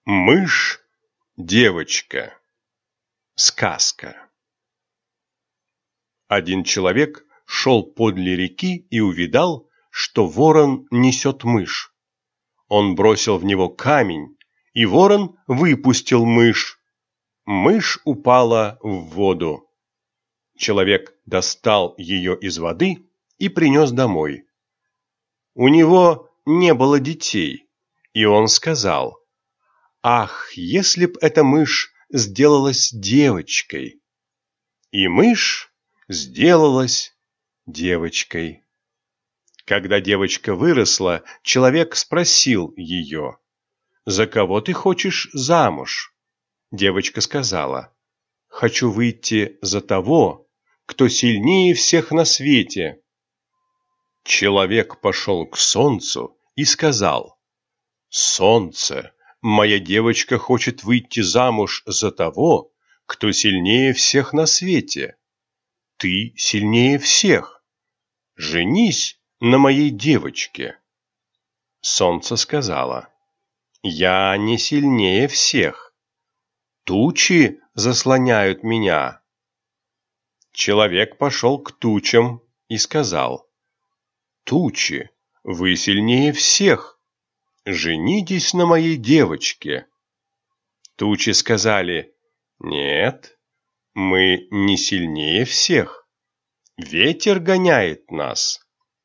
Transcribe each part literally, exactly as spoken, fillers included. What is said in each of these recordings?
Мышь-девочка. Сказка. Один человек шел подле реки и увидал, что ворон несет мышь. Он бросил в него камень, и ворон выпустил мышь. Мышь упала в воду. Человек достал ее из воды и принес домой. У него не было детей, и он сказал: «Ах, если б эта мышь сделалась девочкой!» И мышь сделалась девочкой. Когда девочка выросла, человек спросил ее: «За кого ты хочешь замуж?» Девочка сказала: «Хочу выйти за того, кто сильнее всех на свете». Человек пошел к солнцу и сказал: «Солнце, моя девочка хочет выйти замуж за того, кто сильнее всех на свете. Ты сильнее всех. Женись на моей девочке». Солнце сказала: «Я не сильнее всех. Тучи заслоняют меня». Человек пошел к тучам и сказал: «Тучи, вы сильнее всех. Женитесь на моей девочке». Тучи сказали: «Нет, мы не сильнее всех. Ветер гоняет нас».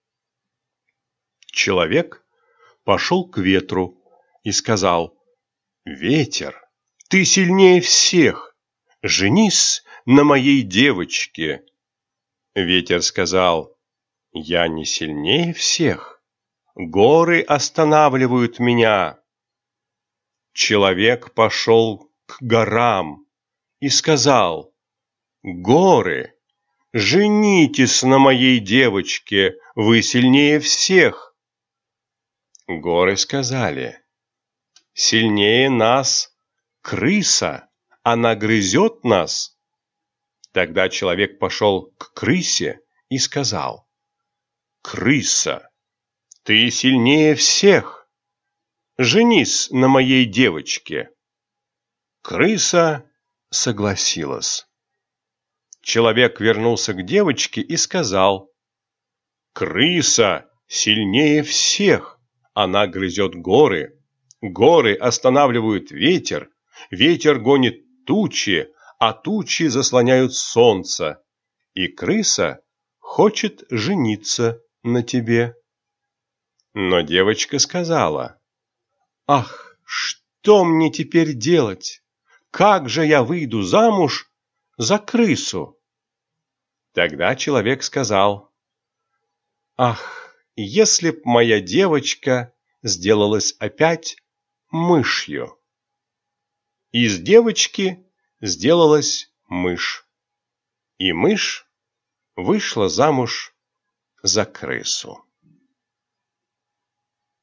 Человек пошел к ветру и сказал: «Ветер, ты сильнее всех. Женись на моей девочке». Ветер сказал: «Я не сильнее всех. Горы останавливают меня». Человек пошел к горам и сказал: «Горы, женитесь на моей девочке, вы сильнее всех». Горы сказали: «Сильнее нас крыса, она грызет нас». Тогда человек пошел к крысе и сказал: «Крыса, ты сильнее всех. Женись на моей девочке». Крыса согласилась. Человек вернулся к девочке и сказал: «Крыса сильнее всех. Она грызет горы. Горы останавливают ветер. Ветер гонит тучи, а тучи заслоняют солнце. И крыса хочет жениться на тебе». Но девочка сказала: «Ах, что мне теперь делать? Как же я выйду замуж за крысу?» Тогда человек сказал: «Ах, если б моя девочка сделалась опять мышью». Из девочки сделалась мышь, и мышь вышла замуж за крысу.